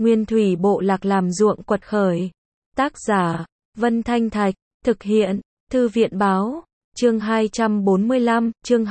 Nguyên thủy bộ lạc làm ruộng quật khởi. Tác giả, Vân Thanh Thạch, thực hiện, Thư viện báo, chương 245, chương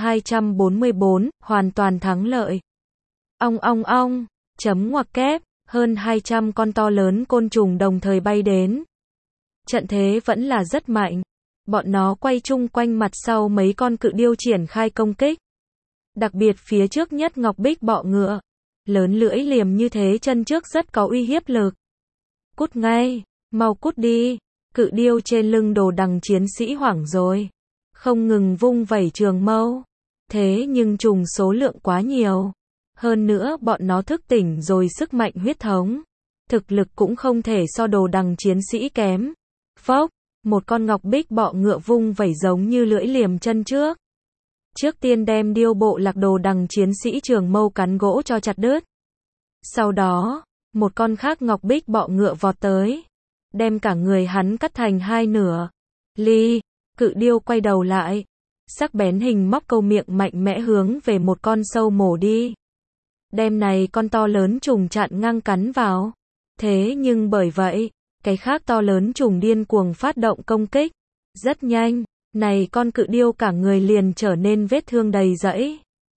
244, hoàn toàn thắng lợi. Ong ong ong, chấm ngoặc kép, hơn 200 con to lớn côn trùng đồng thời bay đến. Trận thế vẫn là rất mạnh. Bọn nó quay chung quanh mặt sau mấy con cự điêu triển khai công kích. Đặc biệt phía trước nhất ngọc bích bọ ngựa. Lớn lưỡi liềm như thế chân trước rất có uy hiếp lực. Cút ngay, mau cút đi. Cự điêu trên lưng đồ đằng chiến sĩ hoảng rồi. Không ngừng vung vẩy trường mâu. Thế nhưng trùng số lượng quá nhiều. Hơn nữa bọn nó thức tỉnh rồi sức mạnh huyết thống. Thực lực cũng không thể so đồ đằng chiến sĩ kém. Phốc, một con ngọc bích bọ ngựa vung vẩy giống như lưỡi liềm chân trước. Trước tiên đem điêu bộ lạc đồ đằng chiến sĩ trường mâu cắn gỗ cho chặt đứt. Sau đó, một con khác ngọc bích bọ ngựa vọt tới. Đem cả người hắn cắt thành hai nửa. Ly, cự điêu quay đầu lại. Sắc bén hình móc câu miệng mạnh mẽ hướng về một con sâu mổ đi. Đem này con to lớn trùng chặn ngang cắn vào. Thế nhưng bởi vậy, cái khác to lớn trùng điên cuồng phát động công kích. Rất nhanh, này con cự điêu cả người liền trở nên vết thương đầy rẫy.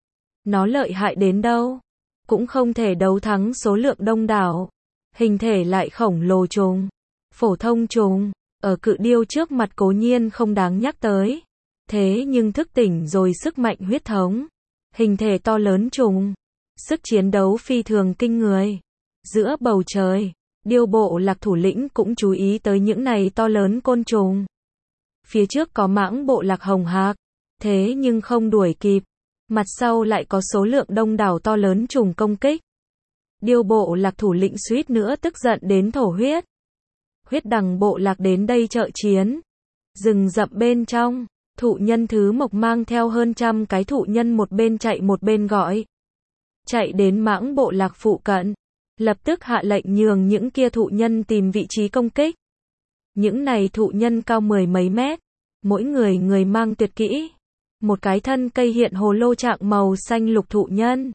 Nó lợi hại đến đâu? Cũng không thể đấu thắng số lượng đông đảo. Hình thể lại khổng lồ trùng. Phổ thông trùng, ở cự điêu trước mặt cố nhiên không đáng nhắc tới. Thế nhưng thức tỉnh rồi sức mạnh huyết thống. Hình thể to lớn trùng. Sức chiến đấu phi thường kinh người. Giữa bầu trời, điêu bộ lạc thủ lĩnh cũng chú ý tới những này to lớn côn trùng. Phía trước có mãng bộ lạc hồng hạc. Thế nhưng không đuổi kịp. Mặt sau lại có số lượng đông đảo to lớn trùng công kích. Điêu bộ lạc thủ lĩnh suýt nữa tức giận đến thổ huyết. Huyết đằng bộ lạc đến đây trợ chiến. Rừng rậm bên trong, thụ nhân thứ mộc mang theo hơn trăm cái thụ nhân một bên chạy một bên gọi. Chạy đến mãng bộ lạc phụ cận. Lập tức hạ lệnh nhường những kia thụ nhân tìm vị trí công kích. Những này thụ nhân cao mười mấy mét. Mỗi người mang tuyệt kỹ. Một cái thân cây hiện hồ lô trạng màu xanh lục thụ nhân.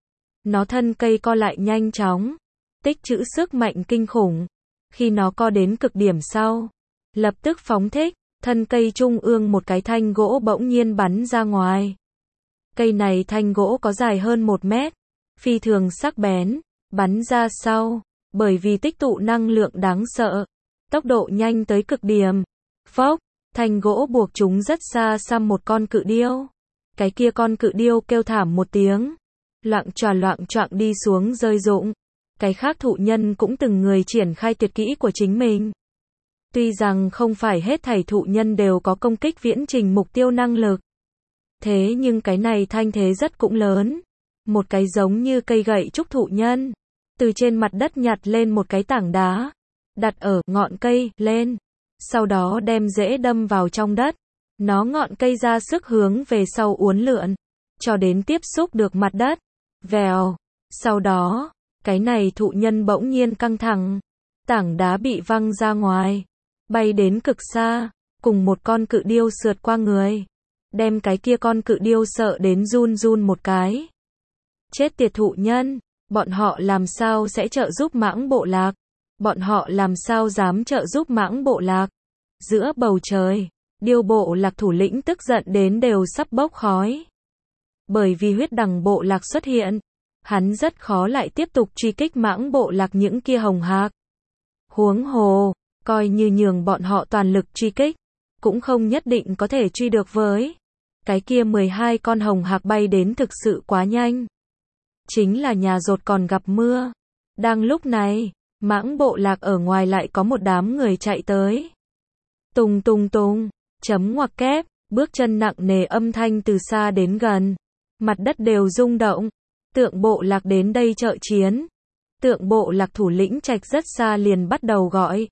Nó thân cây co lại nhanh chóng. Tích trữ sức mạnh kinh khủng. Khi nó co đến cực điểm sau. Lập tức phóng thích. Thân cây trung ương một cái thanh gỗ bỗng nhiên bắn ra ngoài. Cây này thanh gỗ có dài hơn 1 mét. Phi thường sắc bén. Bắn ra sau. Bởi vì tích tụ năng lượng đáng sợ. Tốc độ nhanh tới cực điểm. Phốc. Thanh gỗ buộc chúng rất xa xăm một con cự điêu. Cái kia con cự điêu kêu thảm một tiếng. Loạng choạng đi xuống rơi rụng. Cái khác thụ nhân cũng từng người triển khai tuyệt kỹ của chính mình. Tuy rằng không phải hết thảy thụ nhân đều có công kích viễn trình mục tiêu năng lực. Thế nhưng cái này thanh thế rất cũng lớn. Một cái giống như cây gậy trúc thụ nhân. Từ trên mặt đất nhặt lên một cái tảng đá. Đặt ở ngọn cây lên. Sau đó đem rễ đâm vào trong đất. Nó ngọn cây ra sức hướng về sau uốn lượn. Cho đến tiếp xúc được mặt đất. Vèo. Sau đó, cái này thụ nhân bỗng nhiên căng thẳng. Tảng đá bị văng ra ngoài. Bay đến cực xa. Cùng một con cự điêu sượt qua người. Đem cái kia con cự điêu sợ đến run run một cái. Chết tiệt thụ nhân. Bọn họ làm sao sẽ trợ giúp mãng bộ lạc? Bọn họ làm sao dám trợ giúp mãng bộ lạc? Giữa bầu trời, điêu bộ lạc thủ lĩnh tức giận đến đều sắp bốc khói. Bởi vì huyết đằng bộ lạc xuất hiện, hắn rất khó lại tiếp tục truy kích mãng bộ lạc những kia hồng hạc. Huống hồ, coi như nhường bọn họ toàn lực truy kích, cũng không nhất định có thể truy được với. Cái kia 12 con hồng hạc bay đến thực sự quá nhanh. Chính là nhà rột còn gặp mưa. Đang lúc này, mãng bộ lạc ở ngoài lại có một đám người chạy tới. Tùng tùng tùng, chấm ngoặc kép, bước chân nặng nề âm thanh từ xa đến gần. Mặt đất đều rung động. Tượng bộ lạc đến đây trợ chiến. Tượng bộ lạc thủ lĩnh Trạch rất xa liền bắt đầu gọi.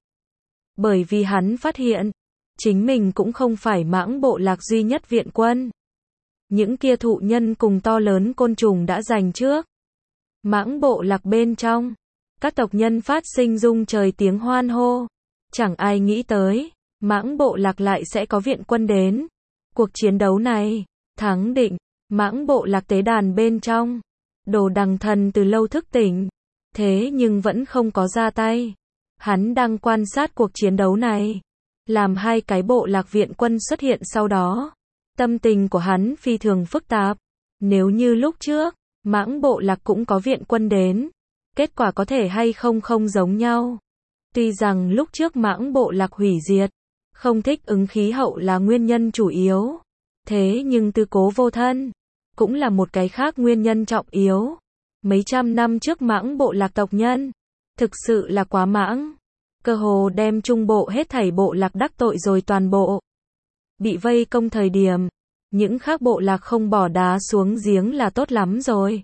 Bởi vì hắn phát hiện, chính mình cũng không phải mãng bộ lạc duy nhất viện quân. Những kia thụ nhân cùng to lớn côn trùng đã giành trước. Mãng bộ lạc bên trong, các tộc nhân phát sinh rung trời tiếng hoan hô. Chẳng ai nghĩ tới, mãng bộ lạc lại sẽ có viện quân đến. Cuộc chiến đấu này, thắng định, mãng bộ lạc tế đàn bên trong. Đồ đằng thần từ lâu thức tỉnh. thế nhưng vẫn không có ra tay. Hắn đang quan sát cuộc chiến đấu này. Làm hai cái bộ lạc viện quân xuất hiện sau đó. Tâm tình của hắn phi thường phức tạp. Nếu như lúc trước, Mãng bộ lạc cũng có viện quân đến, kết quả có thể hay không không giống nhau. Tuy rằng lúc trước Mãng bộ lạc hủy diệt, không thích ứng khí hậu là nguyên nhân chủ yếu. Thế nhưng tư cố vô thân, cũng là một cái khác nguyên nhân trọng yếu. Mấy trăm năm trước Mãng bộ lạc tộc nhân, thực sự là quá mãng. Cơ hồ đem trung bộ hết thảy bộ lạc đắc tội rồi toàn bộ. Bị vây công thời điểm, những khác bộ lạc không bỏ đá xuống giếng là tốt lắm rồi.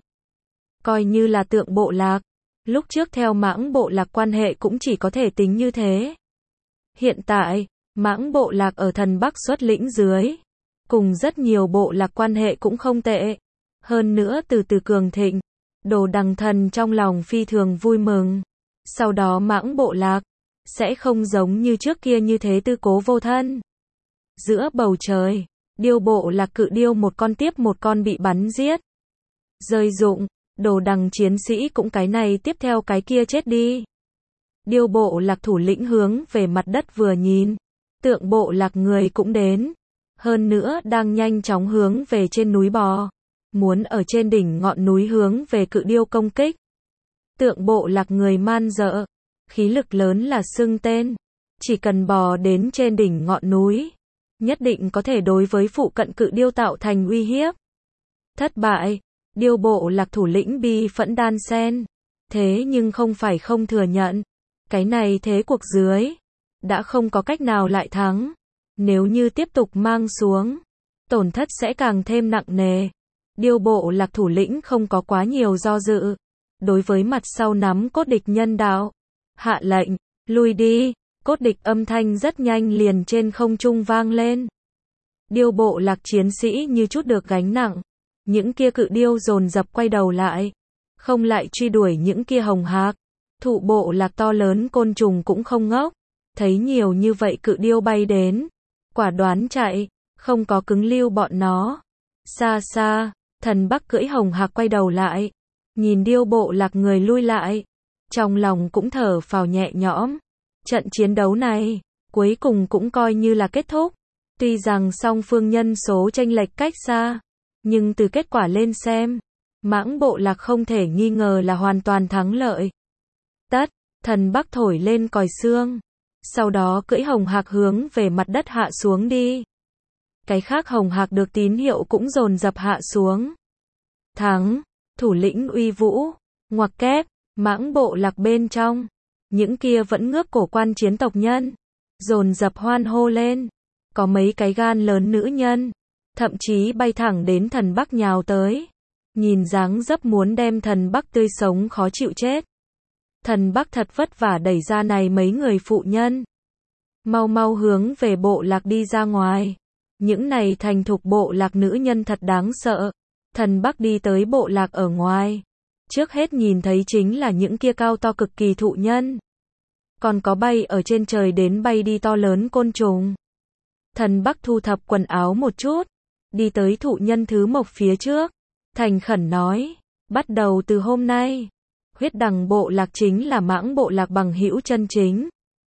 Coi như là Tượng bộ lạc, lúc trước theo Mãng bộ lạc quan hệ cũng chỉ có thể tính như thế. Hiện tại, Mãng bộ lạc ở Thần Bắc xuất lĩnh dưới, cùng rất nhiều bộ lạc quan hệ cũng không tệ. Hơn nữa từ từ cường thịnh, Đồ Đằng Thần trong lòng phi thường vui mừng. Sau đó Mãng bộ lạc sẽ không giống như trước kia như thế tư cố vô thân. Giữa bầu trời, điêu bộ lạc cự điêu một con tiếp một con bị bắn giết. Rơi rụng, Đồ Đằng chiến sĩ cũng cái này tiếp theo cái kia chết đi. Điêu bộ lạc thủ lĩnh hướng về mặt đất vừa nhìn, Tượng bộ lạc người cũng đến. Hơn nữa đang nhanh chóng hướng về trên núi bò, muốn ở trên đỉnh ngọn núi hướng về cự điêu công kích. Tượng bộ lạc người man dợ, khí lực lớn là xưng tên, chỉ cần bò đến trên đỉnh ngọn núi, nhất định có thể đối với phụ cận cự điêu tạo thành uy hiếp. Thất bại, điêu bộ lạc thủ lĩnh bi phẫn đan sen, thế nhưng không phải không thừa nhận, cái này thế cuộc dưới, đã không có cách nào lại thắng. Nếu như tiếp tục mang xuống, tổn thất sẽ càng thêm nặng nề. Điêu bộ lạc thủ lĩnh không có quá nhiều do dự. Đối với mặt sau nắm cốt địch nhân đạo, hạ lệnh, lui đi, cốt địch âm thanh rất nhanh liền trên không trung vang lên. Điêu bộ lạc chiến sĩ như chút được gánh nặng. Những kia cự điêu dồn dập quay đầu lại, không lại truy đuổi những kia hồng hạc. Thụ bộ lạc to lớn côn trùng cũng không ngốc, thấy nhiều như vậy cự điêu bay đến, quả đoán chạy, không có cứng lưu bọn nó. Xa xa, Thần Bắc cưỡi hồng hạc quay đầu lại, nhìn điêu bộ lạc người lui lại, trong lòng cũng thở phào nhẹ nhõm. Trận chiến đấu này, cuối cùng cũng coi như là kết thúc. Tuy rằng song phương nhân số chênh lệch cách xa, nhưng từ kết quả lên xem, Mãng bộ lạc không thể nghi ngờ là hoàn toàn thắng lợi. Tất, Thần Bắc thổi lên còi xương, sau đó cưỡi hồng hạc hướng về mặt đất hạ xuống đi. Cái khác hồng hạc được tín hiệu cũng dồn dập hạ xuống. Thắng, thủ lĩnh uy vũ, ngoặc kép, Mãng bộ lạc bên trong, những kia vẫn ngước cổ quan chiến tộc nhân, dồn dập hoan hô lên. Có mấy cái gan lớn nữ nhân, thậm chí bay thẳng đến Thần Bắc nhào tới. Nhìn dáng dấp muốn đem Thần Bắc tươi sống khó chịu chết. Thần Bắc thật vất vả đẩy ra này mấy người phụ nhân. Mau mau hướng về bộ lạc đi ra ngoài. Những này thành thục bộ lạc nữ nhân thật đáng sợ. Thần Bắc đi tới bộ lạc ở ngoài. Trước hết nhìn thấy chính là những kia cao to cực kỳ thụ nhân. Còn có bay ở trên trời đến bay đi to lớn côn trùng. Thần Bắc thu thập quần áo một chút, đi tới thụ nhân thứ mộc phía trước, thành khẩn nói, bắt đầu từ hôm nay, Huyết Đằng bộ lạc chính là Mãng bộ lạc bằng hữu chân chính.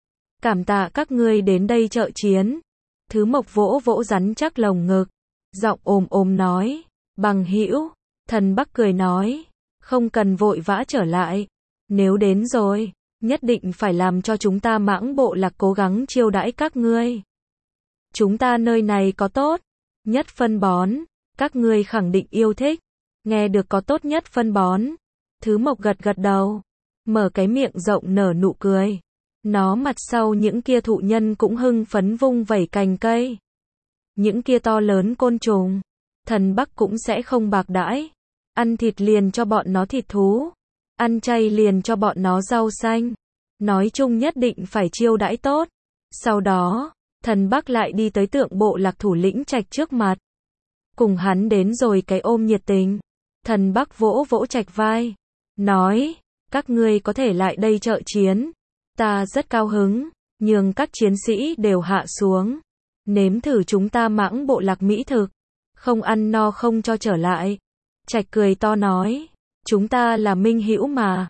Cảm tạ các ngươi đến đây trợ chiến. Thứ mộc vỗ vỗ rắn chắc lồng ngực, giọng ồm ồm nói, bằng hữu. Thần Bắc cười nói, không cần vội vã trở lại, nếu đến rồi, nhất định phải làm cho chúng ta Mãng bộ lạc cố gắng chiêu đãi các ngươi. Chúng ta nơi này có tốt nhất phân bón, các ngươi khẳng định yêu thích. Nghe được có tốt nhất phân bón, Thứ mộc gật gật đầu, mở cái miệng rộng nở nụ cười. Nó mặt sau những kia thụ nhân cũng hưng phấn vung vẩy cành cây. Những kia to lớn côn trùng, Thần Bắc cũng sẽ không bạc đãi. Ăn thịt liền cho bọn nó thịt thú, ăn chay liền cho bọn nó rau xanh. Nói chung nhất định phải chiêu đãi tốt. Sau đó, Thần Bắc lại đi tới Tượng bộ lạc thủ lĩnh Trạch trước mặt. Cùng hắn đến rồi cái ôm nhiệt tình. Thần Bắc vỗ vỗ Trạch vai, nói, các ngươi có thể lại đây trợ chiến. Ta rất cao hứng, nhường các chiến sĩ đều hạ xuống. Nếm thử chúng ta Mãng bộ lạc mỹ thực. Không ăn no không cho trở lại. Trạch cười to nói, chúng ta là minh hữu mà.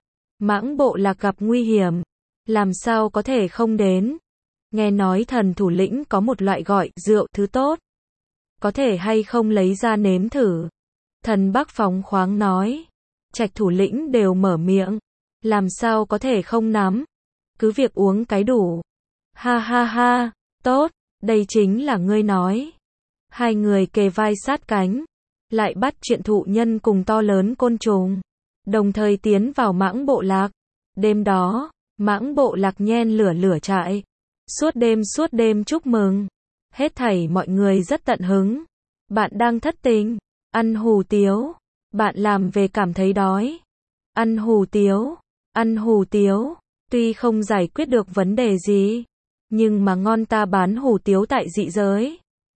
Mãng Bộ Lạc gặp nguy hiểm, làm sao có thể không đến. Nghe nói thần thủ lĩnh có một loại gọi rượu thứ tốt, có thể hay không lấy ra nếm thử. Thần Bắc phóng khoáng nói. Trạch thủ lĩnh đều mở miệng, làm sao có thể không nắm, cứ việc uống cái đủ. Ha ha ha, tốt, đây chính là ngươi nói. Hai người kề vai sát cánh, lại bắt chuyện thụ nhân cùng to lớn côn trùng, đồng thời tiến vào Mãng Bộ Lạc. Đêm đó, Mãng Bộ Lạc nhen lửa trại, suốt đêm chúc mừng. Hết thảy mọi người rất tận hứng. Bạn đang thất tình, ăn hủ tiếu, bạn làm về cảm thấy đói, ăn hủ tiếu, tuy không giải quyết được vấn đề gì, nhưng mà ngon, ta bán hủ tiếu tại dị giới.